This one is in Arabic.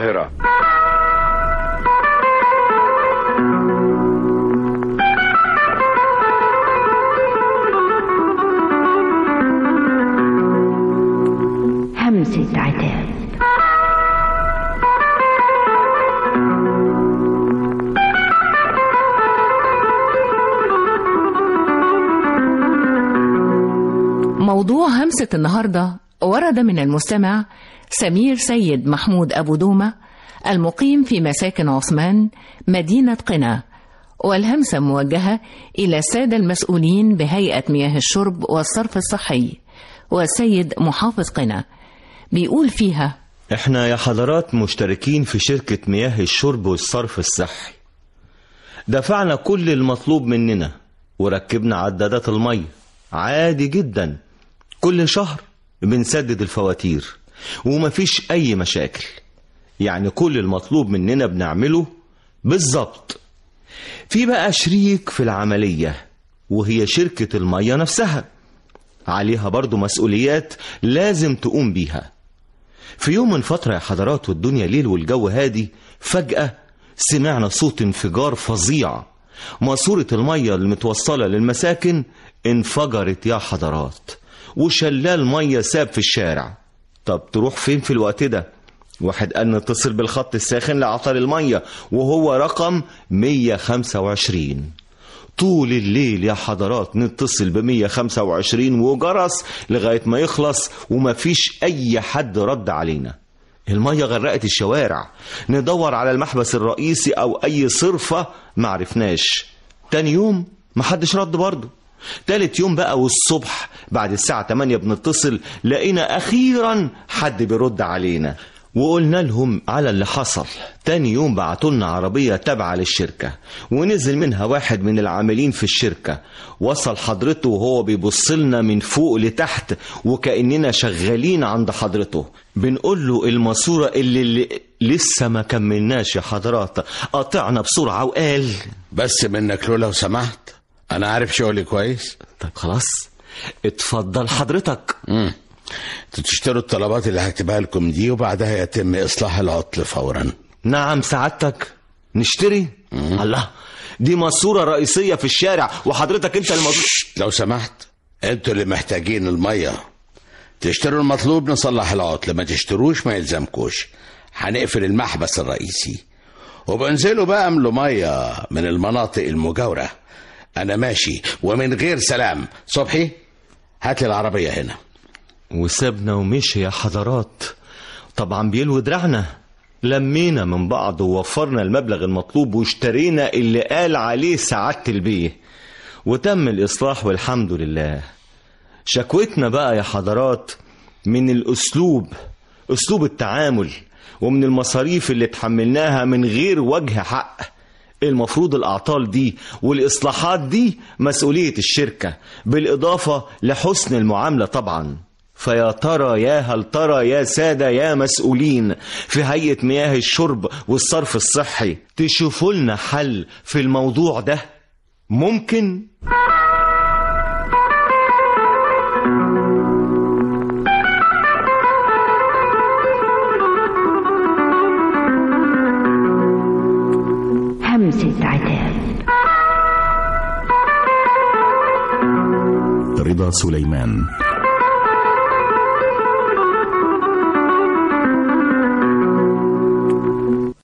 القاهرة. همسة عتاب. موضوع همسة النهاردة ورد من المستمع سمير سيد محمود أبو دومة المقيم في مساكن عثمان مدينة قنا، والهمسة موجهة إلى السادة المسؤولين بهيئة مياه الشرب والصرف الصحي والسيد محافظ قنا. بيقول فيها: احنا يا حضرات مشتركين في شركة مياه الشرب والصرف الصحي، دفعنا كل المطلوب مننا وركبنا عدادات المية عادي جدا، كل شهر بنسدد الفواتير ومفيش اي مشاكل، يعني كل المطلوب مننا بنعمله بالظبط. في بقى شريك في العملية وهي شركة المية نفسها، عليها برضو مسؤوليات لازم تقوم بيها. في يوم من فترة يا حضرات والدنيا ليل والجو هادي، فجأة سمعنا صوت انفجار فظيع، ماسورة المية المتوصلة للمساكن انفجرت يا حضرات، وشلال مية ساب في الشارع. طب تروح فين في الوقت ده؟ واحد قال نتصل بالخط الساخن لعطل المية وهو رقم 125. طول الليل يا حضرات نتصل ب125 وجرس لغاية ما يخلص ومفيش أي حد رد علينا. المية غرقت الشوارع، ندور على المحبس الرئيسي أو أي صرفة معرفناش. تاني يوم محدش رد برضه. تالت يوم بقى والصبح بعد الساعة 8 بنتصل، لقينا أخيرا حد بيرد علينا وقلنا لهم على اللي حصل. تاني يوم بعتولنا عربية تابعة للشركة ونزل منها واحد من العاملين في الشركة، وصل حضرته وهو بيبصلنا من فوق لتحت وكأننا شغالين عند حضرته. بنقول له الماسورة اللي لسه ما كملناش يا حضرات، قطعنا بسرعة وقال: بس منك لو سمحت، أنا عارف شغلي كويس. طيب خلاص اتفضل حضرتك. تشتروا الطلبات اللي هكتبها لكم دي وبعدها يتم إصلاح العطل فورا. نعم سعادتك، نشتري. الله، دي ماسورة رئيسية في الشارع وحضرتك انت لو سمحت، انتوا اللي محتاجين المية، تشتروا المطلوب نصلح العطل، ما تشتروش ما يلزمكوش، هنقفل المحبس الرئيسي وبنزلوا بقى املوا مية من المناطق المجاورة. انا ماشي ومن غير سلام. صبحي هات لي العربية هنا. وسابنا ومشي يا حضرات. طبعا بيلوي دراعنا، لمينا من بعض ووفرنا المبلغ المطلوب واشترينا اللي قال عليه سعادة البيه، وتم الإصلاح والحمد لله. شكوتنا بقى يا حضرات من الأسلوب، أسلوب التعامل، ومن المصاريف اللي تحملناها من غير وجه حق. المفروض الأعطال دي والإصلاحات دي مسؤولية الشركة، بالإضافة لحسن المعاملة طبعا. فيا ترى يا هل ترى يا سادة يا مسؤولين في هيئة مياه الشرب والصرف الصحي، تشوفوا لنا حل في الموضوع ده ممكن؟ همسة عتاب. رضا سليمان.